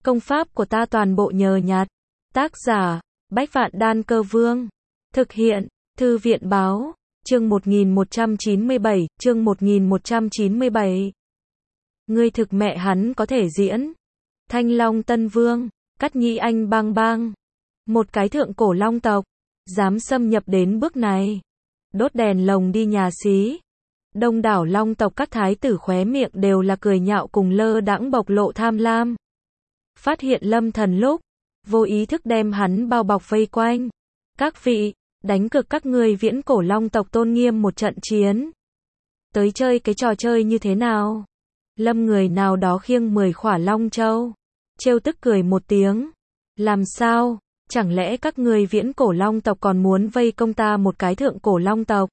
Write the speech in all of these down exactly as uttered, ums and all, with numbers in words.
Công pháp của ta toàn bộ nhờ nhặt. Tác giả, Bách Vạn Đan Cơ Vương. Thực hiện, Thư viện Báo. Chương một nghìn một trăm chín mươi bảy, chương một nghìn một trăm chín mươi bảy. Ngươi thực mẹ hắn có thể diễn. Thanh Long Tân Vương, Cắt Nhĩ Anh bang bang. Một cái thượng cổ long tộc, dám xâm nhập đến bước này. Đốt đèn lồng đi nhà xí. Đông đảo long tộc các thái tử khóe miệng đều là cười nhạo cùng lơ đãng bộc lộ tham lam. Phát hiện Lâm Thần lúc, vô ý thức đem hắn bao bọc vây quanh. Các vị, đánh cược các ngươi viễn cổ long tộc tôn nghiêm một trận chiến. Tới chơi cái trò chơi như thế nào? Lâm người nào đó khiêng mười khỏa long châu. Trêu tức cười một tiếng. Làm sao? Chẳng lẽ các ngươi viễn cổ long tộc còn muốn vây công ta một cái thượng cổ long tộc?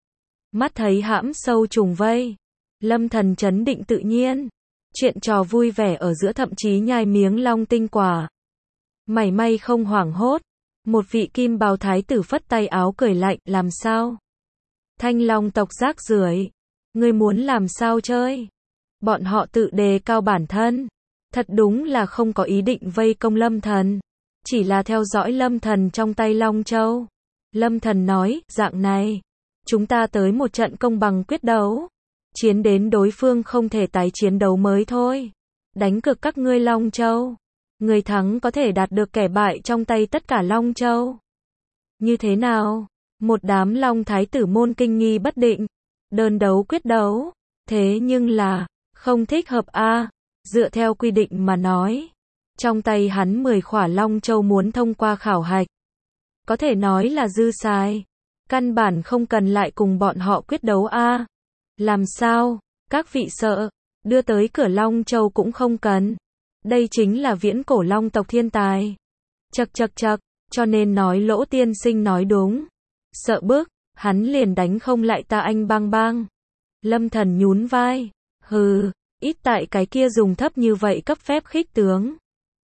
Mắt thấy hãm sâu trùng vây. Lâm Thần trấn định tự nhiên. Chuyện trò vui vẻ ở giữa thậm chí nhai miếng long tinh quả. Mảy may không hoảng hốt. Một vị kim bào thái tử phất tay áo cười lạnh, làm sao? Thanh long tộc rác rưởi. Ngươi muốn làm sao chơi? Bọn họ tự đề cao bản thân. Thật đúng là không có ý định vây công Lâm Thần. Chỉ là theo dõi Lâm Thần trong tay Long Châu. Lâm Thần nói, dạng này. Chúng ta tới một trận công bằng quyết đấu. Chiến đến đối phương không thể tái chiến đấu mới thôi. Đánh cược các ngươi Long Châu. Người thắng có thể đạt được kẻ bại trong tay tất cả Long Châu. Như thế nào? Một đám Long thái tử môn kinh nghi bất định. Đơn đấu quyết đấu. Thế nhưng là, không thích hợp a. À, dựa theo quy định mà nói. Trong tay hắn mười khỏa Long Châu muốn thông qua khảo hạch. Có thể nói là dư xài. Căn bản không cần lại cùng bọn họ quyết đấu a. À, làm sao? Các vị sợ. Đưa tới cửa Long Châu cũng không cần. Đây chính là viễn cổ long tộc thiên tài. Chậc chậc chậc, cho nên nói Lỗ tiên sinh nói đúng. Sợ bước, hắn liền đánh không lại ta anh bang bang. Lâm Thần nhún vai. Hừ, ít tại cái kia dùng thấp như vậy cấp phép khích tướng.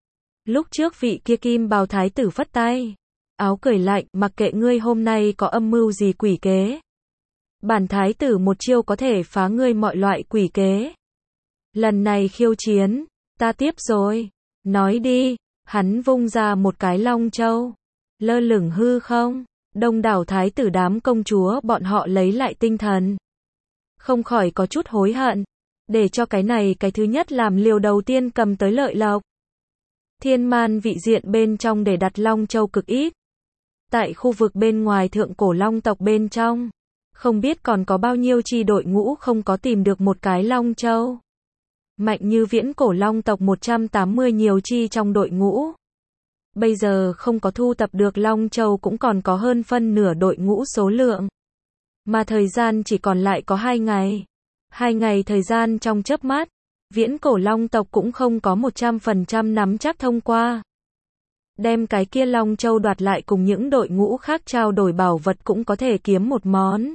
Lúc trước vị kia kim bào thái tử phất tay. Áo cười lạnh, mặc kệ ngươi hôm nay có âm mưu gì quỷ kế. Bản thái tử một chiêu có thể phá ngươi mọi loại quỷ kế. Lần này khiêu chiến. Ta tiếp rồi. Nói đi. Hắn vung ra một cái Long Châu. Lơ lửng hư không. Đông đảo thái tử đám công chúa bọn họ lấy lại tinh thần. Không khỏi có chút hối hận. Để cho cái này cái thứ nhất làm liều đầu tiên cầm tới lợi lộc. Thiên man vị diện bên trong để đặt Long Châu cực ít. Tại khu vực bên ngoài thượng cổ long tộc bên trong. Không biết còn có bao nhiêu chi đội ngũ không có tìm được một cái Long Châu. Mạnh như viễn cổ long tộc một trăm tám mươi nhiều chi trong đội ngũ. Bây giờ không có thu tập được Long Châu cũng còn có hơn phân nửa đội ngũ số lượng. Mà thời gian chỉ còn lại có hai ngày. Hai ngày thời gian trong chớp mắt. Viễn cổ long tộc cũng không có một trăm phần trăm nắm chắc thông qua. Đem cái kia Long Châu đoạt lại cùng những đội ngũ khác trao đổi bảo vật cũng có thể kiếm một món.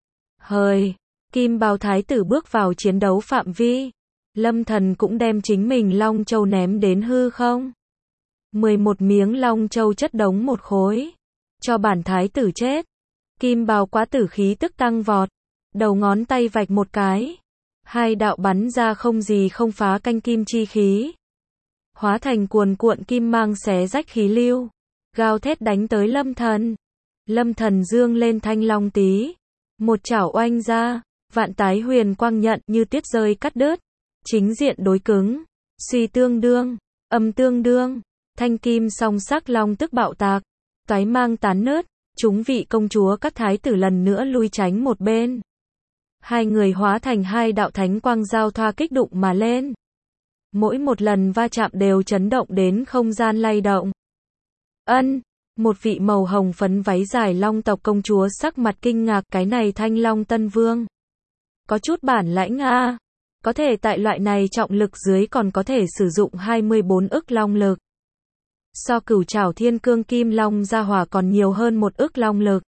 Hời, kim bào thái tử bước vào chiến đấu phạm vi. Lâm Thần cũng đem chính mình Long Châu ném đến hư không. mười một miếng Long Châu chất đống một khối. Cho bản thái tử chết. Kim bào quá tử khí tức tăng vọt. Đầu ngón tay vạch một cái. Hai đạo bắn ra không gì không phá canh kim chi khí. Hóa thành cuồn cuộn kim mang xé rách khí lưu. Gào thét đánh tới Lâm Thần. Lâm Thần dương lên thanh long tí. Một chảo oanh ra. Vạn tái huyền quang nhận như tuyết rơi cắt đứt. Chính diện đối cứng. Suy tương đương. Âm tương đương. Thanh kim song sắc long tức bạo tạc. Toái mang tán nứt. Chúng vị công chúa các thái tử lần nữa lui tránh một bên. Hai người hóa thành hai đạo thánh quang giao thoa kích đụng mà lên. Mỗi một lần va chạm đều chấn động đến không gian lay động. Ân, một vị màu hồng phấn váy dài long tộc công chúa sắc mặt kinh ngạc, cái này Thanh Long Tân Vương. Có chút bản lãnh a, à. Có thể tại loại này trọng lực dưới còn có thể sử dụng hai mươi bốn ức long lực. So cửu trảo thiên cương kim long gia hỏa còn nhiều hơn một ức long lực.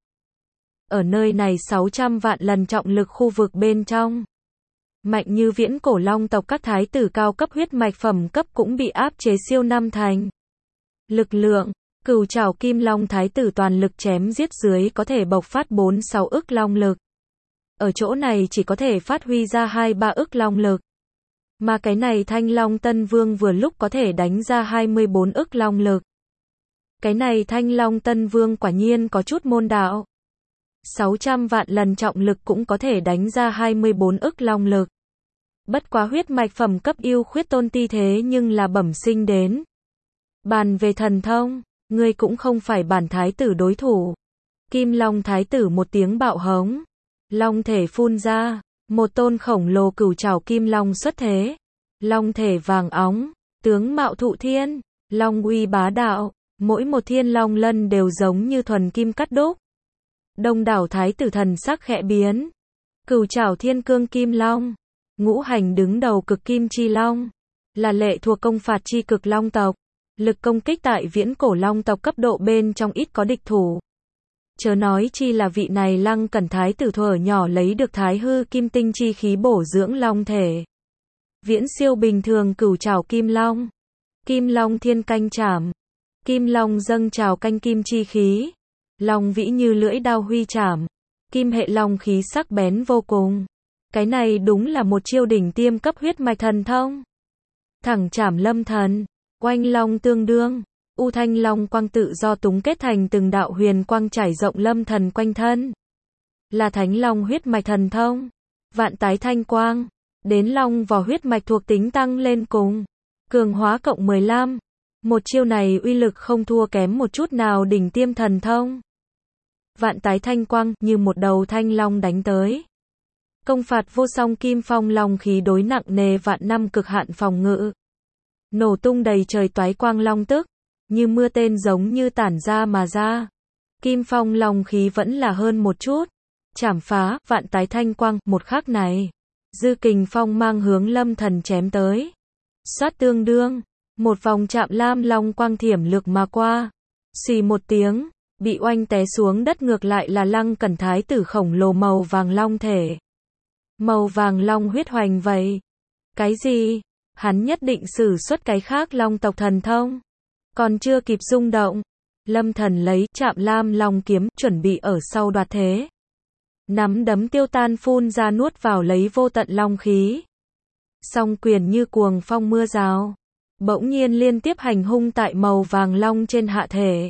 Ở nơi này sáu trăm vạn lần trọng lực khu vực bên trong. Mạnh như viễn cổ long tộc các thái tử cao cấp huyết mạch phẩm cấp cũng bị áp chế siêu năm thành. Lực lượng, cửu trảo kim long thái tử toàn lực chém giết dưới có thể bộc phát bốn sáu ức long lực. Ở chỗ này chỉ có thể phát huy ra hai ba ức long lực. Mà cái này Thanh Long Tân Vương vừa lúc có thể đánh ra hai mươi bốn ức long lực. Cái này Thanh Long Tân Vương quả nhiên có chút môn đạo. sáu trăm vạn lần trọng lực cũng có thể đánh ra hai mươi bốn ức long lực. Bất quá huyết mạch phẩm cấp yêu khuyết tôn ti thế nhưng là bẩm sinh đến. Bàn về thần thông, ngươi cũng không phải bản thái tử đối thủ. Kim Long thái tử một tiếng bạo hống. Long thể phun ra, một tôn khổng lồ cửu trảo kim long xuất thế. Long thể vàng óng, tướng mạo thụ thiên, long uy bá đạo, mỗi một thiên long lân đều giống như thuần kim cắt đúc. Đông đảo thái tử thần sắc khẽ biến. Cửu trảo thiên cương kim long, ngũ hành đứng đầu cực kim chi long, là lệ thuộc công phạt chi cực long tộc. Lực công kích tại viễn cổ long tộc cấp độ bên trong ít có địch thủ. Chớ nói chi là vị này Lăng Cẩn thái tử thuở nhỏ lấy được thái hư kim tinh chi khí bổ dưỡng long thể. Viễn siêu bình thường cửu trảo kim long. Kim long thiên canh trảm. Kim long dâng trào canh kim chi khí. Long vĩ như lưỡi đao huy trảm. Kim hệ long khí sắc bén vô cùng. Cái này đúng là một chiêu đỉnh tiêm cấp huyết mạch thần thông. Thẳng trảm lâm thần. Oanh long tương đương. U thanh long quang tự do túng kết thành từng đạo huyền quang trải rộng lâm thần quanh thân. Là thánh long huyết mạch thần thông. Vạn tái thanh quang. Đến long vỏ huyết mạch thuộc tính tăng lên cùng. Cường hóa cộng mười lăm. Một chiêu này uy lực không thua kém một chút nào đỉnh tiêm thần thông. Vạn tái thanh quang như một đầu thanh long đánh tới. Công phạt vô song kim phong long khí đối nặng nề vạn năm cực hạn phòng ngự. Nổ tung đầy trời toái quang long tức. Như mưa tên giống như tản ra mà ra. Kim phong long khí vẫn là hơn một chút. Chảm phá, vạn tái thanh quang, một khắc này. Dư kình phong mang hướng lâm thần chém tới. Xoát tương đương. Một vòng chạm lam long quang thiểm lược mà qua. Xì một tiếng. Bị oanh té xuống đất ngược lại là Lăng Cẩn thái tử khổng lồ màu vàng long thể. Màu vàng long huyết hoành vậy. Cái gì? Hắn nhất định sử xuất cái khác long tộc thần thông. Còn chưa kịp rung động. Lâm thần lấy chạm lam long kiếm chuẩn bị ở sau đoạt thế. Nắm đấm tiêu tan phun ra nuốt vào lấy vô tận long khí. Song quyền như cuồng phong mưa rào. Bỗng nhiên liên tiếp hành hung tại màu vàng long trên hạ thể.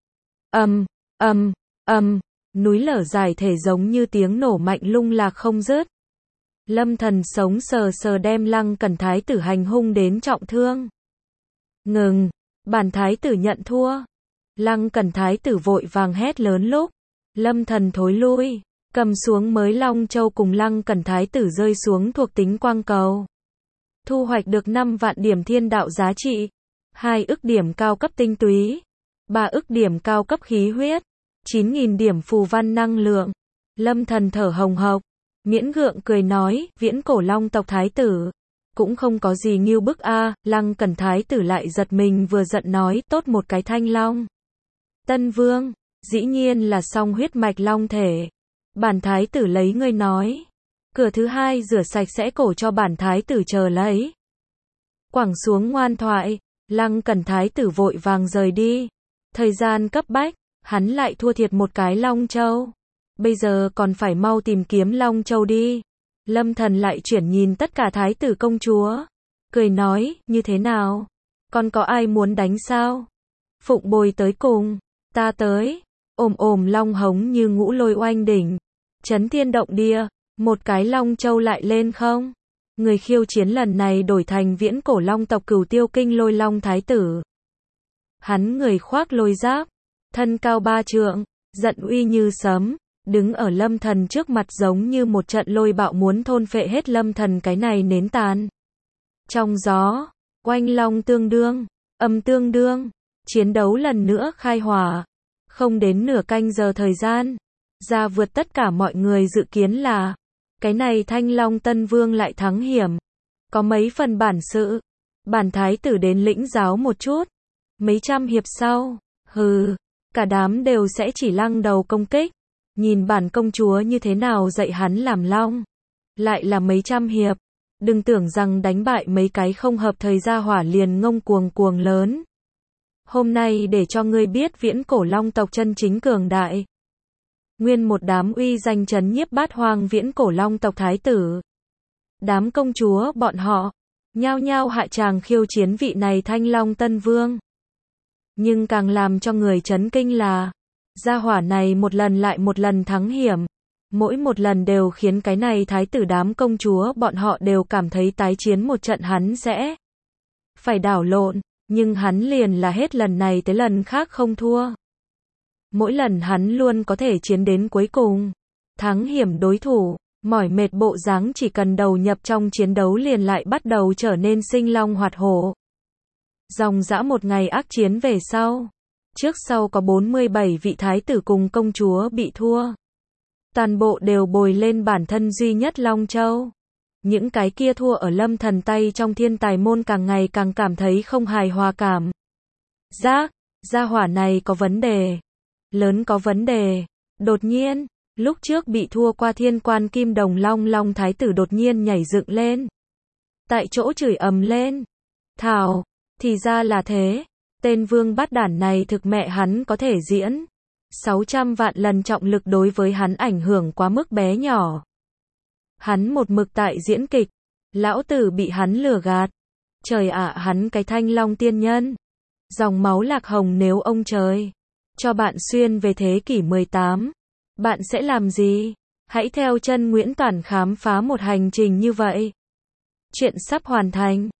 Ầm, ầm, ầm, núi lở giải thể giống như tiếng nổ mạnh lung lạc không dứt. Lâm thần sống sờ sờ đem Lăng Cẩn thái tử hành hung đến trọng thương. Ngừng, bản thái tử nhận thua. Lăng Cẩn thái tử vội vàng hét lớn lúc. Lâm thần thối lui, cầm xuống mới long châu cùng Lăng Cẩn thái tử rơi xuống thuộc tính quang cầu. Thu hoạch được năm vạn điểm thiên đạo giá trị, hai ức điểm cao cấp tinh túy, ba ức điểm cao cấp khí huyết, chín nghìn điểm phù văn năng lượng. Lâm thần thở hồng hộc, miễn gượng cười nói, viễn cổ long tộc thái tử, cũng không có gì nghiêu bức a. À. Lăng Cẩn thái tử lại giật mình vừa giận nói, tốt một cái thanh long. Tân vương, dĩ nhiên là song huyết mạch long thể. Bản thái tử lấy ngươi nói. Cửa thứ hai rửa sạch sẽ cổ cho bản thái tử chờ lấy. Quẳng xuống ngoan thoại, Lăng Cẩn thái tử vội vàng rời đi. Thời gian cấp bách, hắn lại thua thiệt một cái long châu. Bây giờ còn phải mau tìm kiếm long châu đi. Lâm thần lại chuyển nhìn tất cả thái tử công chúa. Cười nói, như thế nào? Còn có ai muốn đánh sao? Phụng Bồi tới cùng. Ta tới. Ồm ồm long hống như ngũ lôi oanh đỉnh. Chấn thiên động địa. Một cái long châu lại lên không? Người khiêu chiến lần này đổi thành viễn cổ long tộc Cửu Tiêu Kinh Lôi Long thái tử. Hắn người khoác lôi giáp, thân cao ba trượng, giận uy như sấm, đứng ở Lâm thần trước mặt giống như một trận lôi bạo muốn thôn phệ hết Lâm thần cái này nến tàn. Trong gió, oanh long tương đương, âm tương đương, chiến đấu lần nữa khai hỏa. Không đến nửa canh giờ thời gian, ra vượt tất cả mọi người dự kiến là cái này Thanh Long Tân Vương lại thắng hiểm. Có mấy phần bản sự. Bản thái tử đến lĩnh giáo một chút. Mấy trăm hiệp sau, hừ, cả đám đều sẽ chỉ lăng đầu công kích. Nhìn bản công chúa như thế nào dạy hắn làm long. Lại là mấy trăm hiệp. Đừng tưởng rằng đánh bại mấy cái không hợp thời gia hỏa liền ngông cuồng cuồng lớn. Hôm nay để cho ngươi biết viễn cổ long tộc chân chính cường đại. Nguyên một đám uy danh trấn nhiếp bát hoang viễn cổ long tộc thái tử. Đám công chúa bọn họ, nhao nhao hạ tràng khiêu chiến vị này Thanh Long Tân Vương. Nhưng càng làm cho người chấn kinh là, gia hỏa này một lần lại một lần thắng hiểm, mỗi một lần đều khiến cái này thái tử đám công chúa bọn họ đều cảm thấy tái chiến một trận hắn sẽ phải đảo lộn, nhưng hắn liền là hết lần này tới lần khác không thua. Mỗi lần hắn luôn có thể chiến đến cuối cùng, thắng hiểm đối thủ, mỏi mệt bộ dáng chỉ cần đầu nhập trong chiến đấu liền lại bắt đầu trở nên sinh long hoạt hổ. Dòng dã một ngày ác chiến về sau, trước sau có bốn mươi bảy vị thái tử cùng công chúa bị thua. Toàn bộ đều bồi lên bản thân duy nhất Long Châu. Những cái kia thua ở Lâm Thần tay trong thiên tài môn càng ngày càng cảm thấy không hài hòa cảm. Giác, gia hỏa này có vấn đề. Lớn có vấn đề. Đột nhiên, lúc trước bị thua qua thiên quan kim đồng long long thái tử đột nhiên nhảy dựng lên. Tại chỗ chửi ầm lên. Thảo, thì ra là thế. Tên vương bát đản này thực mẹ hắn có thể diễn. sáu trăm vạn lần trọng lực đối với hắn ảnh hưởng quá mức bé nhỏ. Hắn một mực tại diễn kịch. Lão tử bị hắn lừa gạt. Trời ạ, hắn cái Thanh Long tiên nhân. Dòng máu lạc hồng, nếu ông trời cho bạn xuyên về thế kỷ mười tám, bạn sẽ làm gì? Hãy theo chân Nguyễn Toản khám phá một hành trình như vậy. Chuyện sắp hoàn thành.